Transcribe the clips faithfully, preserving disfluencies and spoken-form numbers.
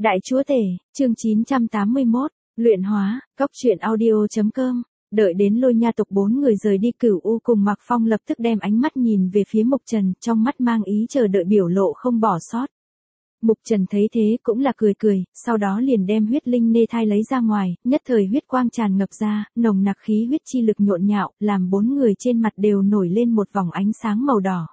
Đại chúa tể, chương chín trăm tám mươi mốt, luyện hóa, cóc truyện audio.com. Đợi đến Lôi Nha tộc bốn người rời đi, Cửu U cùng Mạc Phong lập tức đem ánh mắt nhìn về phía Mục Trần, trong mắt mang ý chờ đợi biểu lộ không bỏ sót. Mục Trần thấy thế cũng là cười cười, sau đó liền đem huyết linh nê thai lấy ra ngoài, nhất thời huyết quang tràn ngập ra, nồng nặc khí huyết chi lực nhộn nhạo, làm bốn người trên mặt đều nổi lên một vòng ánh sáng màu đỏ.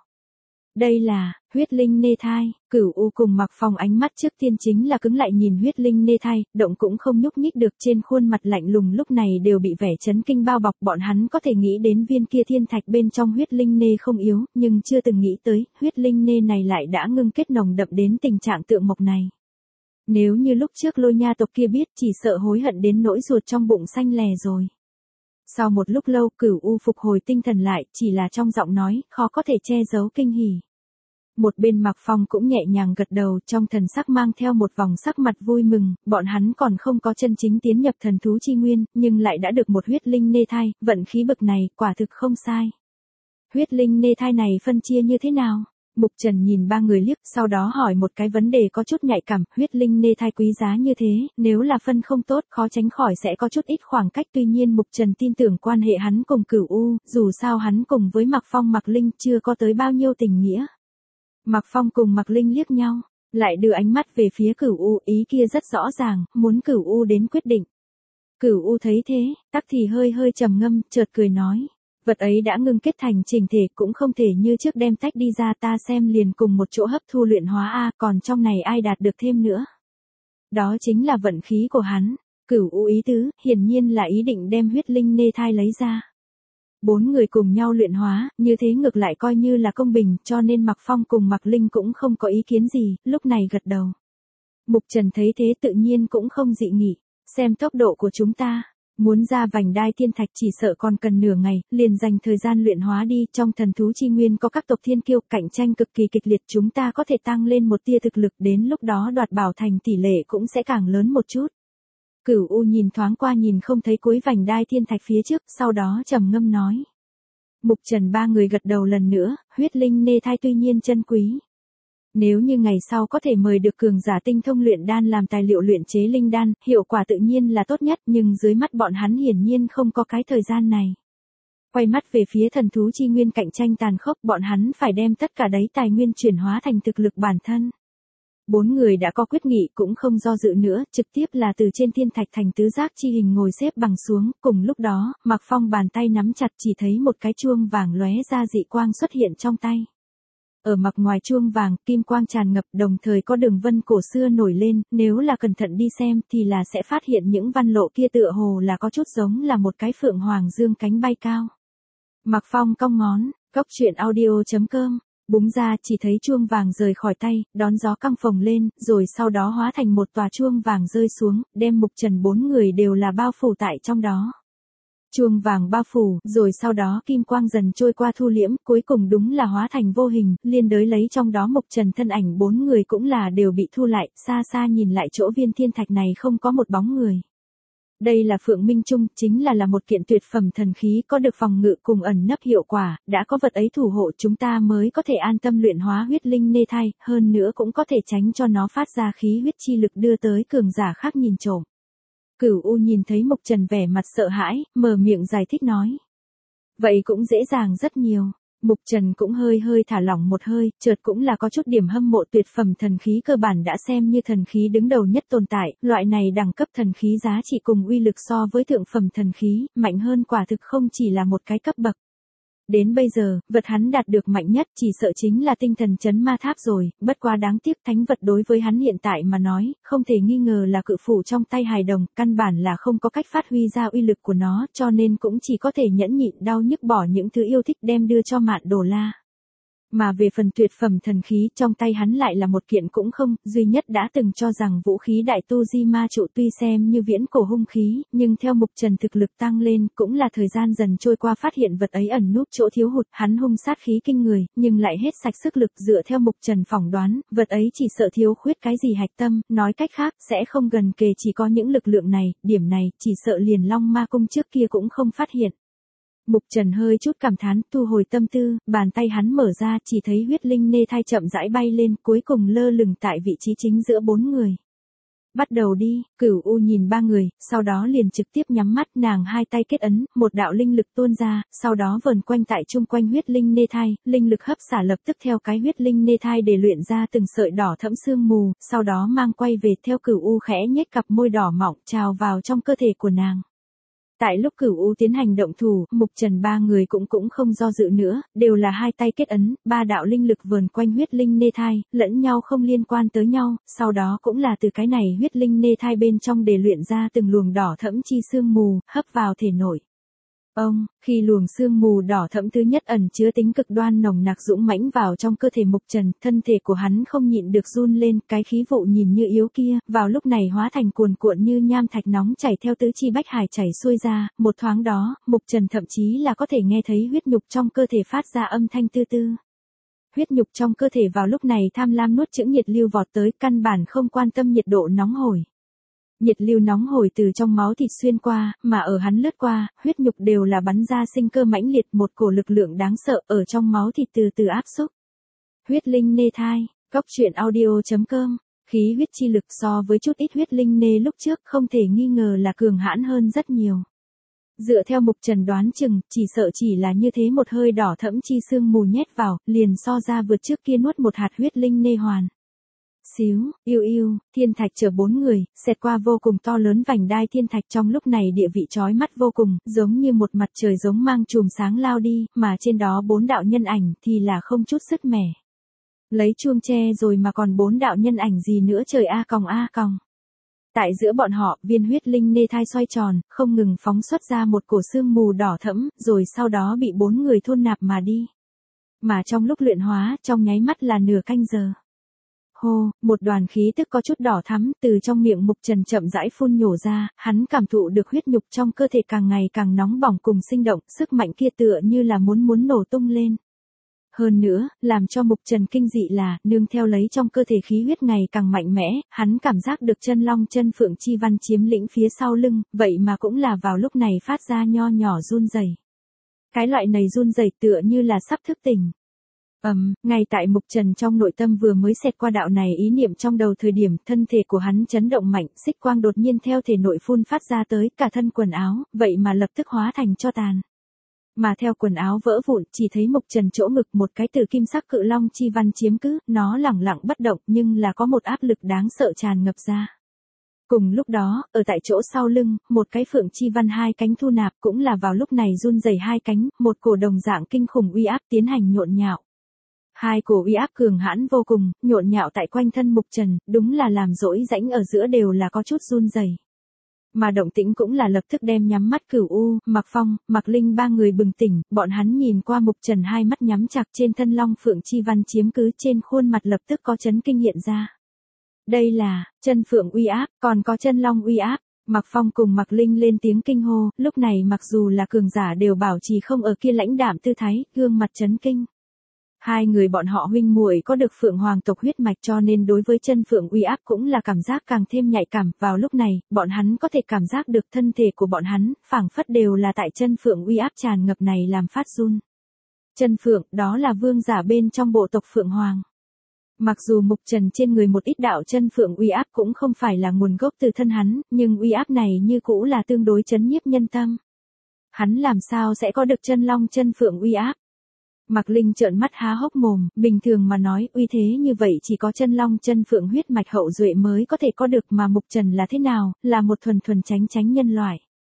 Đây là huyết linh nê thai. Cửu U cùng Mạc Phong ánh mắt trước tiên chính là cứng lại nhìn huyết linh nê thai, động cũng không nhúc nhích được, trên khuôn mặt lạnh lùng lúc này đều bị vẻ chấn kinh bao bọc. Bọn hắn có thể nghĩ đến viên kia thiên thạch bên trong huyết linh nê không yếu, nhưng chưa từng nghĩ tới huyết linh nê này lại đã ngưng kết nồng đậm đến tình trạng tượng mộc này. Nếu như lúc trước Lôi Nha tộc kia biết, chỉ sợ hối hận đến nỗi ruột trong bụng xanh lè rồi. Sau một lúc lâu, Cửu U phục hồi tinh thần lại, chỉ là trong giọng nói khó có thể che giấu kinh hỉ. Một bên Mạc Phong cũng nhẹ nhàng gật đầu, trong thần sắc mang theo một vòng sắc mặt vui mừng, bọn hắn còn không có chân chính tiến nhập thần thú chi nguyên, nhưng lại đã được một huyết linh nê thai, vận khí bực này, quả thực không sai. Huyết linh nê thai này phân chia như thế nào? Mục Trần nhìn ba người liếc, sau đó hỏi một cái vấn đề có chút nhạy cảm, huyết linh nê thai quý giá như thế, nếu là phân không tốt, khó tránh khỏi sẽ có chút ít khoảng cách, tuy nhiên Mục Trần tin tưởng quan hệ hắn cùng Cửu U, dù sao hắn cùng với Mạc Phong Mạc Linh chưa có tới bao nhiêu tình nghĩa. Mạc Phong cùng Mạc Linh liếc nhau, lại đưa ánh mắt về phía Cửu U, ý kia rất rõ ràng, muốn Cửu U đến quyết định. Cửu U thấy thế, tắc thì hơi hơi trầm ngâm, chợt cười nói, vật ấy đã ngưng kết thành chỉnh thể, cũng không thể như trước đem tách đi ra, ta xem liền cùng một chỗ hấp thu luyện hóa a, còn trong này ai đạt được thêm nữa. Đó chính là vận khí của hắn. Cửu U ý tứ, hiển nhiên là ý định đem huyết linh nê thai lấy ra. Bốn người cùng nhau luyện hóa, như thế ngược lại coi như là công bình, cho nên Mạc Phong cùng Mạc Linh cũng không có ý kiến gì, lúc này gật đầu. Mục Trần thấy thế tự nhiên cũng không dị nghị, xem tốc độ của chúng ta, muốn ra vành đai thiên thạch chỉ sợ còn cần nửa ngày, liền dành thời gian luyện hóa đi, trong thần thú chi nguyên có các tộc thiên kiêu, cạnh tranh cực kỳ kịch liệt, chúng ta có thể tăng lên một tia thực lực, đến lúc đó đoạt bảo thành tỷ lệ cũng sẽ càng lớn một chút. Cửu U nhìn thoáng qua nhìn không thấy cuối vành đai thiên thạch phía trước, sau đó trầm ngâm nói. Mục Trần ba người gật đầu lần nữa, huyết linh nê thai tuy nhiên chân quý. Nếu như ngày sau có thể mời được cường giả tinh thông luyện đan làm tài liệu luyện chế linh đan, hiệu quả tự nhiên là tốt nhất, nhưng dưới mắt bọn hắn hiển nhiên không có cái thời gian này. Quay mắt về phía thần thú chi nguyên cạnh tranh tàn khốc, bọn hắn phải đem tất cả đấy tài nguyên chuyển hóa thành thực lực bản thân. Bốn người đã có quyết nghị cũng không do dự nữa, trực tiếp là từ trên thiên thạch thành tứ giác chi hình ngồi xếp bằng xuống, cùng lúc đó, Mạc Phong bàn tay nắm chặt, chỉ thấy một cái chuông vàng lóe ra dị quang xuất hiện trong tay. Ở mặt ngoài chuông vàng, kim quang tràn ngập, đồng thời có đường vân cổ xưa nổi lên, nếu là cẩn thận đi xem thì là sẽ phát hiện những văn lộ kia tựa hồ là có chút giống là một cái phượng hoàng dương cánh bay cao. Mạc Phong cong ngón, cóc truyện audio.com. Búng ra chỉ thấy chuông vàng rời khỏi tay, đón gió căng phồng lên, rồi sau đó hóa thành một tòa chuông vàng rơi xuống, đem Mục Trần bốn người đều là bao phủ tại trong đó. Chuông vàng bao phủ, rồi sau đó kim quang dần trôi qua thu liễm, cuối cùng đúng là hóa thành vô hình, liên đới lấy trong đó Mục Trần thân ảnh bốn người cũng là đều bị thu lại, xa xa nhìn lại chỗ viên thiên thạch này không có một bóng người. Đây là Phượng Minh Trung, chính là là một kiện tuyệt phẩm thần khí có được phòng ngự cùng ẩn nấp hiệu quả, đã có vật ấy thủ hộ chúng ta mới có thể an tâm luyện hóa huyết linh nê thai, hơn nữa cũng có thể tránh cho nó phát ra khí huyết chi lực đưa tới cường giả khác nhìn trộm. Cửu U nhìn thấy Mục Trần vẻ mặt sợ hãi, mở miệng giải thích nói. Vậy cũng dễ dàng rất nhiều. Mục Trần cũng hơi hơi thả lỏng một hơi, chợt cũng là có chút điểm hâm mộ, tuyệt phẩm thần khí cơ bản đã xem như thần khí đứng đầu nhất tồn tại, loại này đẳng cấp thần khí giá trị cùng uy lực so với thượng phẩm thần khí, mạnh hơn quả thực không chỉ là một cái cấp bậc. Đến bây giờ, vật hắn đạt được mạnh nhất chỉ sợ chính là tinh thần chấn ma tháp rồi, bất quá đáng tiếc thánh vật đối với hắn hiện tại mà nói, không thể nghi ngờ là cự phủ trong tay hài đồng, căn bản là không có cách phát huy ra uy lực của nó, cho nên cũng chỉ có thể nhẫn nhịn đau nhức bỏ những thứ yêu thích đem đưa cho Mạn Đồ La. Mà về phần tuyệt phẩm thần khí, trong tay hắn lại là một kiện cũng không, duy nhất đã từng cho rằng vũ khí đại tu di ma trụ tuy xem như viễn cổ hung khí, nhưng theo Mục Trần thực lực tăng lên, cũng là thời gian dần trôi qua phát hiện vật ấy ẩn núp chỗ thiếu hụt, hắn hung sát khí kinh người, nhưng lại hết sạch sức lực, dựa theo Mục Trần phỏng đoán, vật ấy chỉ sợ thiếu khuyết cái gì hạch tâm, nói cách khác, sẽ không gần kề chỉ có những lực lượng này, điểm này, chỉ sợ liền Long Ma Cung trước kia cũng không phát hiện. Mục Trần hơi chút cảm thán, thu hồi tâm tư, bàn tay hắn mở ra, chỉ thấy huyết linh nê thai chậm rãi bay lên, cuối cùng lơ lửng tại vị trí chính giữa bốn người. Bắt đầu đi, Cửu U nhìn ba người, sau đó liền trực tiếp nhắm mắt, nàng hai tay kết ấn, một đạo linh lực tuôn ra, sau đó vờn quanh tại chung quanh huyết linh nê thai, linh lực hấp xả lập tức theo cái huyết linh nê thai để luyện ra từng sợi đỏ thẫm sương mù, sau đó mang quay về theo Cửu U khẽ nhếch cặp môi đỏ mọng trào vào trong cơ thể của nàng. Tại lúc Cửu U tiến hành động thủ, Mục Trần ba người cũng cũng không do dự nữa, đều là hai tay kết ấn, ba đạo linh lực vờn quanh huyết linh nê thai, lẫn nhau không liên quan tới nhau, sau đó cũng là từ cái này huyết linh nê thai bên trong để luyện ra từng luồng đỏ thẫm chi sương mù, hấp vào thể nội. Ông, khi luồng sương mù đỏ thẫm thứ nhất ẩn chứa tính cực đoan nồng nặc dũng mãnh vào trong cơ thể Mục Trần, thân thể của hắn không nhịn được run lên, cái khí vụ nhìn như yếu kia, vào lúc này hóa thành cuồn cuộn như nham thạch nóng chảy theo tứ chi bách hải chảy xuôi ra, một thoáng đó, Mục Trần thậm chí là có thể nghe thấy huyết nhục trong cơ thể phát ra âm thanh tư tư. Huyết nhục trong cơ thể vào lúc này tham lam nuốt chửng nhiệt lưu vọt tới, căn bản không quan tâm nhiệt độ nóng hổi. Nhiệt lưu nóng hổi từ trong máu thịt xuyên qua, mà ở hắn lướt qua, huyết nhục đều là bắn ra sinh cơ mãnh liệt, một cổ lực lượng đáng sợ ở trong máu thịt từ từ áp xúc. Huyết linh nê thai, Cốc Truyện Audio chấm com, khí huyết chi lực so với chút ít huyết linh nê lúc trước không thể nghi ngờ là cường hãn hơn rất nhiều. Dựa theo Mục Trần đoán chừng, chỉ sợ chỉ là như thế một hơi đỏ thẫm chi sương mù nhét vào, liền so ra vượt trước kia nuốt một hạt huyết linh nê hoàn. Xíu, yêu yêu, thiên thạch chở bốn người, xẹt qua vô cùng to lớn vành đai thiên thạch, trong lúc này địa vị chói mắt vô cùng, giống như một mặt trời giống mang chùm sáng lao đi, mà trên đó bốn đạo nhân ảnh thì là không chút sức mẻ. Lấy chuông tre rồi mà còn bốn đạo nhân ảnh gì nữa trời a còng a còng. Tại giữa bọn họ, viên huyết linh nê thai xoay tròn, không ngừng phóng xuất ra một cổ sương mù đỏ thẫm, rồi sau đó bị bốn người thôn nạp mà đi. Mà trong lúc luyện hóa, trong nháy mắt là nửa canh giờ. Hô, một đoàn khí tức có chút đỏ thắm từ trong miệng Mục Trần chậm rãi phun nhổ ra, hắn cảm thụ được huyết nhục trong cơ thể càng ngày càng nóng bỏng cùng sinh động, sức mạnh kia tựa như là muốn muốn nổ tung lên. Hơn nữa, làm cho Mục Trần kinh dị là, nương theo lấy trong cơ thể khí huyết ngày càng mạnh mẽ, hắn cảm giác được chân long chân phượng chi văn chiếm lĩnh phía sau lưng, vậy mà cũng là vào lúc này phát ra nho nhỏ run rẩy. Cái loại này run rẩy tựa như là sắp thức tỉnh. Ầm, um, ngay tại Mục Trần trong nội tâm vừa mới xẹt qua đạo này ý niệm trong đầu thời điểm, thân thể của hắn chấn động mạnh, xích quang đột nhiên theo thể nội phun phát ra tới, cả thân quần áo, vậy mà lập tức hóa thành tro tàn. Mà theo quần áo vỡ vụn, chỉ thấy Mục Trần chỗ ngực một cái từ kim sắc cự long chi văn chiếm cứ, nó lẳng lặng bất động nhưng là có một áp lực đáng sợ tràn ngập ra. Cùng lúc đó, ở tại chỗ sau lưng, một cái phượng chi văn hai cánh thu nạp cũng là vào lúc này run rẩy hai cánh, một cổ đồng dạng kinh khủng uy áp tiến hành nhộn nhạo. Hai cổ uy áp cường hãn vô cùng, nhộn nhạo tại quanh thân Mục Trần, đúng là làm rỗi rãnh ở giữa đều là có chút run rẩy. Mà động tĩnh cũng là lập tức đem nhắm mắt Cửu U, Mạc Phong, Mạc Linh ba người bừng tỉnh, bọn hắn nhìn qua Mục Trần hai mắt nhắm chặt trên thân long phượng chi văn chiếm cứ trên khuôn mặt lập tức có chấn kinh hiện ra. Đây là, chân phượng uy áp, còn có chân long uy áp. Mạc Phong cùng Mạc Linh lên tiếng kinh hô, lúc này mặc dù là cường giả đều bảo trì không ở kia lãnh đạm tư thái, gương mặt chấn kinh. Hai người bọn họ huynh muội có được phượng hoàng tộc huyết mạch cho nên đối với chân phượng uy áp cũng là cảm giác càng thêm nhạy cảm, vào lúc này, bọn hắn có thể cảm giác được thân thể của bọn hắn, phảng phất đều là tại chân phượng uy áp tràn ngập này làm phát run. Chân phượng, đó là vương giả bên trong bộ tộc phượng hoàng. Mặc dù Mục Trần trên người một ít đạo chân phượng uy áp cũng không phải là nguồn gốc từ thân hắn, nhưng uy áp này như cũ là tương đối chấn nhiếp nhân tâm. Hắn làm sao sẽ có được chân long chân phượng uy áp? Mạc Linh trợn mắt há hốc mồm, bình thường mà nói, uy thế như vậy chỉ có chân long chân phượng huyết mạch hậu duệ mới có thể có được, mà Mục Trần là thế nào, là một thuần thuần chánh chánh nhân loại.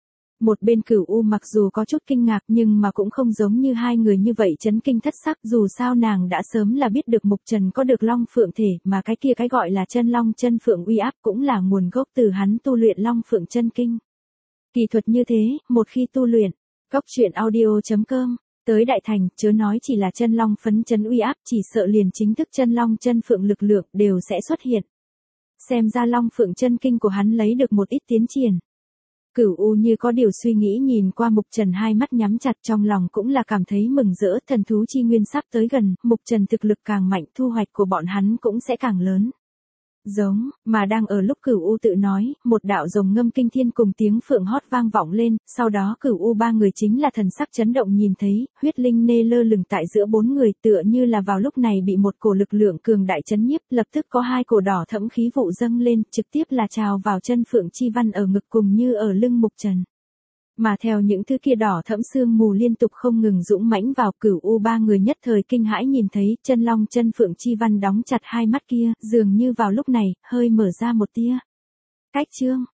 Một bên Cửu U mặc dù có chút kinh ngạc nhưng mà cũng không giống như hai người như vậy chấn kinh thất sắc, dù sao nàng đã sớm là biết được Mục Trần có được long phượng thể, mà cái kia cái gọi là chân long chân phượng uy áp cũng là nguồn gốc từ hắn tu luyện long phượng chân kinh. Kỳ thuật như thế, một khi tu luyện, Cốc Truyện Audio chấm com, tới đại thành, chớ nói chỉ là chân long phấn chấn uy áp, chỉ sợ liền chính thức chân long chân phượng lực lượng đều sẽ xuất hiện. Xem ra long phượng chân kinh của hắn lấy được một ít tiến triển. Cửu U như có điều suy nghĩ nhìn qua Mục Trần hai mắt nhắm chặt, trong lòng cũng là cảm thấy mừng rỡ, thần thú chi nguyên sắp tới gần, Mục Trần thực lực càng mạnh, thu hoạch của bọn hắn cũng sẽ càng lớn. Giống, mà đang ở lúc Cửu U tự nói, một đạo rồng ngâm kinh thiên cùng tiếng phượng hót vang vọng lên, sau đó Cửu U ba người chính là thần sắc chấn động nhìn thấy, huyết linh nê lơ lửng tại giữa bốn người tựa như là vào lúc này bị một cổ lực lượng cường đại chấn nhiếp, lập tức có hai cổ đỏ thẫm khí vụ dâng lên, trực tiếp là trào vào chân phượng chi văn ở ngực cùng như ở lưng Mục Trần. Mà theo những thứ kia đỏ thẫm sương mù liên tục không ngừng dũng mãnh vào, Cửu U ba người nhất thời kinh hãi nhìn thấy, chân long chân phượng chi văn đóng chặt hai mắt kia, dường như vào lúc này, hơi mở ra một tia. Cách chương